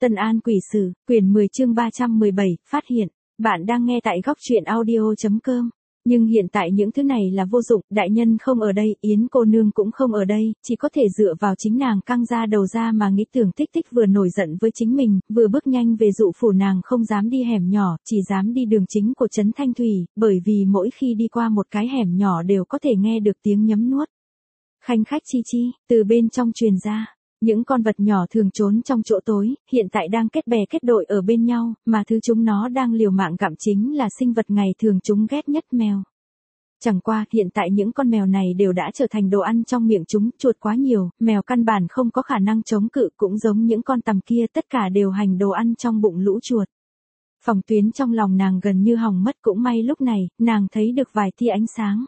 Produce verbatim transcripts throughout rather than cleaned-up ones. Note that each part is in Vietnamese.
Tân An Quỷ Sử, quyển mười chương ba trăm mười bảy, phát hiện. Bạn đang nghe tại góc truyện audio chấm com. Nhưng hiện tại những thứ này là vô dụng, đại nhân không ở đây, Yến cô nương cũng không ở đây, chỉ có thể dựa vào chính nàng căng ra đầu ra mà nghĩ. Tưởng Tích Tích vừa nổi giận với chính mình, vừa bước nhanh về dụ phủ. Nàng không dám đi hẻm nhỏ, chỉ dám đi đường chính của trấn Thanh Thủy, bởi vì mỗi khi đi qua một cái hẻm nhỏ đều có thể nghe được tiếng nhấm nuốt. Khanh khách chi chi, từ bên trong truyền ra. Những con vật nhỏ thường trốn trong chỗ tối, hiện tại đang kết bè kết đội ở bên nhau, mà thứ chúng nó đang liều mạng gặm chính là sinh vật ngày thường chúng ghét nhất, mèo. Chẳng qua, hiện tại những con mèo này đều đã trở thành đồ ăn trong miệng chúng. Chuột quá nhiều, mèo căn bản không có khả năng chống cự, cũng giống những con tằm kia, tất cả đều hành đồ ăn trong bụng lũ chuột. Phòng tuyến trong lòng nàng gần như hỏng mất, cũng may lúc này, nàng thấy được vài tia ánh sáng.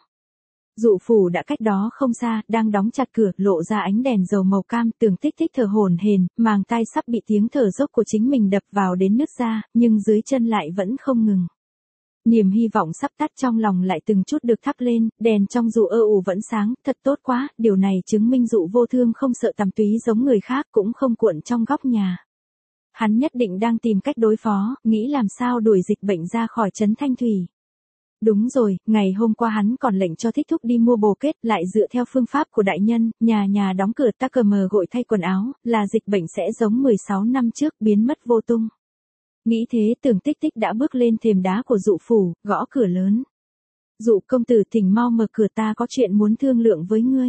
Dụ phủ đã cách đó không xa, đang đóng chặt cửa, lộ ra ánh đèn dầu màu cam. Tưởng Tích Tích thở hổn hển, màng tai sắp bị tiếng thở dốc của chính mình đập vào đến nứt ra, nhưng dưới chân lại vẫn không ngừng. Niềm hy vọng sắp tắt trong lòng lại từng chút được thắp lên, đèn trong dụ ơ ù vẫn sáng, thật tốt quá, điều này chứng minh Dụ Vô Thương không sợ tằm túy giống người khác, cũng không cuộn trong góc nhà. Hắn nhất định đang tìm cách đối phó, nghĩ làm sao đuổi dịch bệnh ra khỏi trấn Thanh Thủy. Đúng rồi, ngày hôm qua hắn còn lệnh cho Thích Thúc đi mua bồ kết, lại dựa theo phương pháp của đại nhân, nhà nhà đóng cửa ta cờ mờ gội thay quần áo, là dịch bệnh sẽ giống mười sáu năm trước, biến mất vô tung. Nghĩ thế, Tưởng Tích Tích đã bước lên thềm đá của dụ phủ, gõ cửa lớn. Dụ công tử, thỉnh mau mở cửa, ta có chuyện muốn thương lượng với ngươi.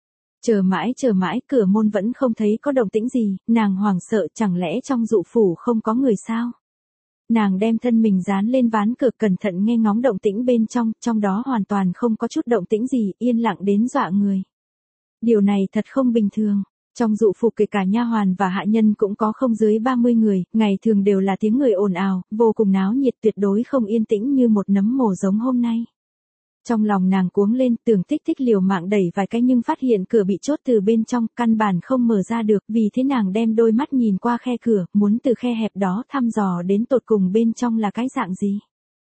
Chờ mãi chờ mãi, cửa môn vẫn không thấy có động tĩnh gì, nàng hoảng sợ, chẳng lẽ trong dụ phủ không có người sao? Nàng đem thân mình dán lên ván cửa, cẩn thận nghe ngóng động tĩnh bên trong, trong đó hoàn toàn không có chút động tĩnh gì, yên lặng đến dọa người. Điều này thật không bình thường. Trong dụ phủ kể cả nha hoàn và hạ nhân cũng có không dưới ba mươi người, ngày thường đều là tiếng người ồn ào, vô cùng náo nhiệt, tuyệt đối không yên tĩnh như một nấm mồ giống hôm nay. Trong lòng nàng cuống lên, Tưởng Tích Tích liều mạng đẩy vài cái nhưng phát hiện cửa bị chốt từ bên trong, căn bản không mở ra được, vì thế nàng đem đôi mắt nhìn qua khe cửa, muốn từ khe hẹp đó thăm dò đến tột cùng bên trong là cái dạng gì.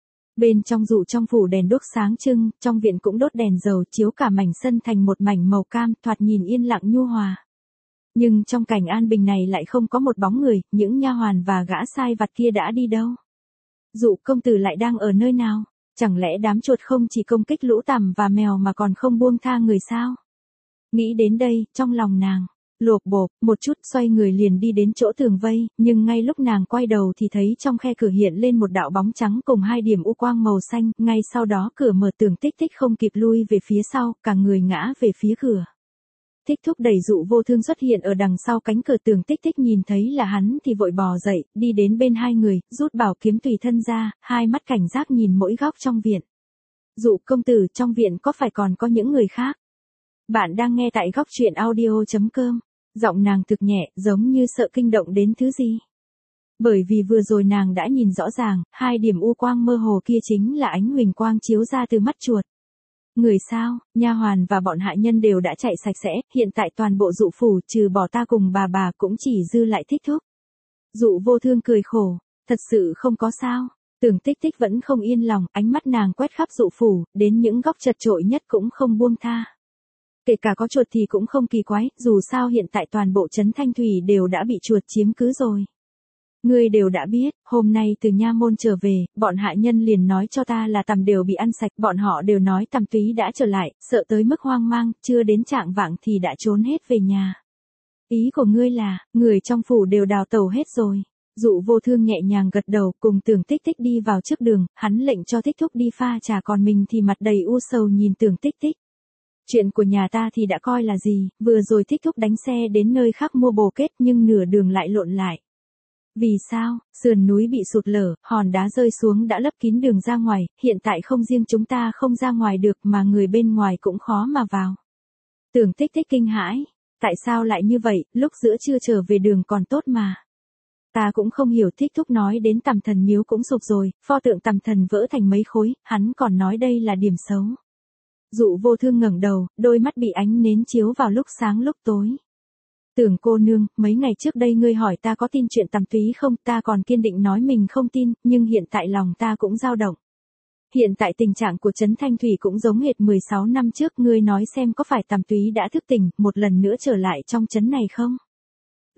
Bên trong dụ trong phủ đèn đuốc sáng trưng, trong viện cũng đốt đèn dầu chiếu cả mảnh sân thành một mảnh màu cam, thoạt nhìn yên lặng nhu hòa. Nhưng trong cảnh an bình này lại không có một bóng người, những nha hoàn và gã sai vặt kia đã đi đâu? Dụ công tử lại đang ở nơi nào? Chẳng lẽ đám chuột không chỉ công kích lũ tằm và mèo mà còn không buông tha người sao? Nghĩ đến đây, trong lòng nàng lộp bộp một chút, xoay người liền đi đến chỗ tường vây, nhưng ngay lúc nàng quay đầu thì thấy trong khe cửa hiện lên một đạo bóng trắng cùng hai điểm u quang màu xanh, ngay sau đó cửa mở. Tưởng Tích Tích không kịp lui về phía sau, cả người ngã về phía cửa. Thích Thúc đẩy Dụ Vô Thương xuất hiện ở đằng sau cánh cửa. Tưởng Tích Tích nhìn thấy là hắn thì vội bò dậy, đi đến bên hai người, rút bảo kiếm tùy thân ra, hai mắt cảnh giác nhìn mỗi góc trong viện. Dụ công tử, trong viện có phải còn có những người khác? Bạn đang nghe tại góc truyện audio chấm com. Giọng nàng thực nhẹ, giống như sợ kinh động đến thứ gì. Bởi vì vừa rồi nàng đã nhìn rõ ràng, hai điểm u quang mơ hồ kia chính là ánh huỳnh quang chiếu ra từ mắt chuột. Người sao? Nha hoàn và bọn hạ nhân đều đã chạy sạch sẽ, hiện tại toàn bộ dụ phủ trừ bỏ ta cùng bà bà cũng chỉ dư lại Thích Thúc. Dụ Vô Thương cười khổ, thật sự không có sao. Tưởng Tích Tích vẫn không yên lòng, ánh mắt nàng quét khắp dụ phủ, đến những góc chật chội nhất cũng không buông tha. Kể cả có chuột thì cũng không kỳ quái, dù sao hiện tại toàn bộ trấn Thanh Thủy đều đã bị chuột chiếm cứ rồi. Ngươi đều đã biết, hôm nay từ nha môn trở về, bọn hạ nhân liền nói cho ta là tằm đều bị ăn sạch, bọn họ đều nói tằm túy đã trở lại, sợ tới mức hoang mang, chưa đến trạng vạng thì đã trốn hết về nhà. Ý của ngươi là, người trong phủ đều đào tẩu hết rồi. Dụ Vô Thương nhẹ nhàng gật đầu, cùng Tưởng Tích Tích đi vào trước đường, hắn lệnh cho Thích Thúc đi pha trà, còn mình thì mặt đầy u sầu nhìn Tưởng Tích Tích. Chuyện của nhà ta thì đã coi là gì, vừa rồi Thích Thúc đánh xe đến nơi khác mua bồ kết nhưng nửa đường lại lộn lại. Vì sao? Sườn núi bị sụt lở, hòn đá rơi xuống đã lấp kín đường ra ngoài, hiện tại không riêng chúng ta không ra ngoài được mà người bên ngoài cũng khó mà vào. Tưởng Tích Tích kinh hãi, tại sao lại như vậy, lúc giữa trưa trở về đường còn tốt mà. Ta cũng không hiểu. Thích Thúc nói đến Tằm Thần miếu cũng sụp rồi, pho tượng Tằm Thần vỡ thành mấy khối, hắn còn nói đây là điểm xấu. Dụ Vô Thương ngẩng đầu, đôi mắt bị ánh nến chiếu vào lúc sáng lúc tối. Tưởng cô nương, mấy ngày trước đây ngươi hỏi ta có tin chuyện tằm túy không, ta còn kiên định nói mình không tin, nhưng hiện tại lòng ta cũng dao động. Hiện tại tình trạng của trấn Thanh Thủy cũng giống hệt mười sáu năm trước, ngươi nói xem có phải tằm túy đã thức tỉnh, một lần nữa trở lại trong trấn này không?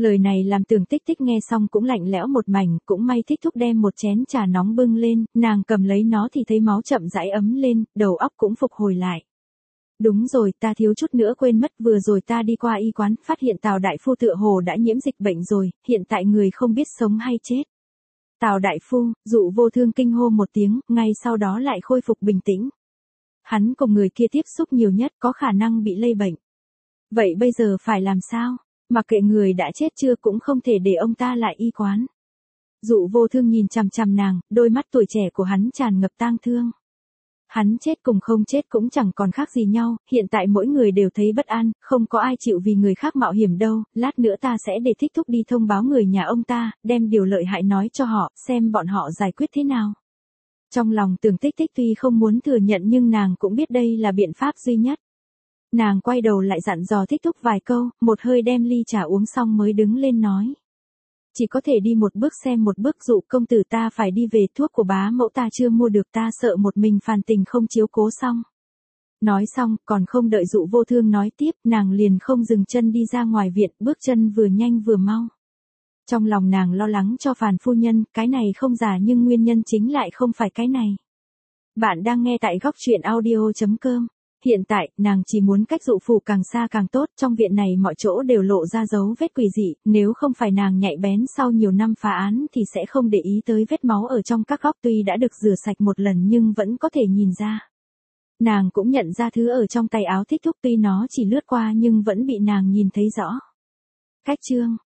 Lời này làm Tưởng Tích Tích nghe xong cũng lạnh lẽo một mảnh, cũng may Thích Thúc đem một chén trà nóng bưng lên, nàng cầm lấy nó thì thấy máu chậm rãi ấm lên, đầu óc cũng phục hồi lại. Đúng rồi, ta thiếu chút nữa quên mất, vừa rồi ta đi qua y quán, phát hiện Tào đại phu tựa hồ đã nhiễm dịch bệnh rồi, hiện tại người không biết sống hay chết. Tào đại phu, Dụ Vô Thương kinh hô một tiếng, ngay sau đó lại khôi phục bình tĩnh. Hắn cùng người kia tiếp xúc nhiều nhất, có khả năng bị lây bệnh. Vậy bây giờ phải làm sao? Mặc kệ người đã chết chưa cũng không thể để ông ta lại y quán. Dụ Vô Thương nhìn chằm chằm nàng, đôi mắt tuổi trẻ của hắn tràn ngập tang thương. Hắn chết cùng không chết cũng chẳng còn khác gì nhau, hiện tại mỗi người đều thấy bất an, không có ai chịu vì người khác mạo hiểm đâu, lát nữa ta sẽ để Thích Thúc đi thông báo người nhà ông ta, đem điều lợi hại nói cho họ, xem bọn họ giải quyết thế nào. Trong lòng Tưởng Tích Tích tuy không muốn thừa nhận nhưng nàng cũng biết đây là biện pháp duy nhất. Nàng quay đầu lại dặn dò Thích Thúc vài câu, một hơi đem ly trà uống xong mới đứng lên nói. Chỉ có thể đi một bước xem một bước, Dụ công tử ta phải đi về, thuốc của bá mẫu ta chưa mua được, ta sợ một mình Phàn Tình không chiếu cố xong. Nói xong, còn không đợi Dụ Vô Thương nói tiếp, nàng liền không dừng chân đi ra ngoài viện, bước chân vừa nhanh vừa mau. Trong lòng nàng lo lắng cho Phàn phu nhân, cái này không giả nhưng nguyên nhân chính lại không phải cái này. Bạn đang nghe tại góc truyện audio chấm com. Hiện tại, nàng chỉ muốn cách Dụ phủ càng xa càng tốt, trong viện này mọi chỗ đều lộ ra dấu vết quỷ dị, nếu không phải nàng nhạy bén sau nhiều năm phá án thì sẽ không để ý tới vết máu ở trong các góc, tuy đã được rửa sạch một lần nhưng vẫn có thể nhìn ra. Nàng cũng nhận ra thứ ở trong tay áo Thích Thúc, tuy nó chỉ lướt qua nhưng vẫn bị nàng nhìn thấy rõ. Cách chương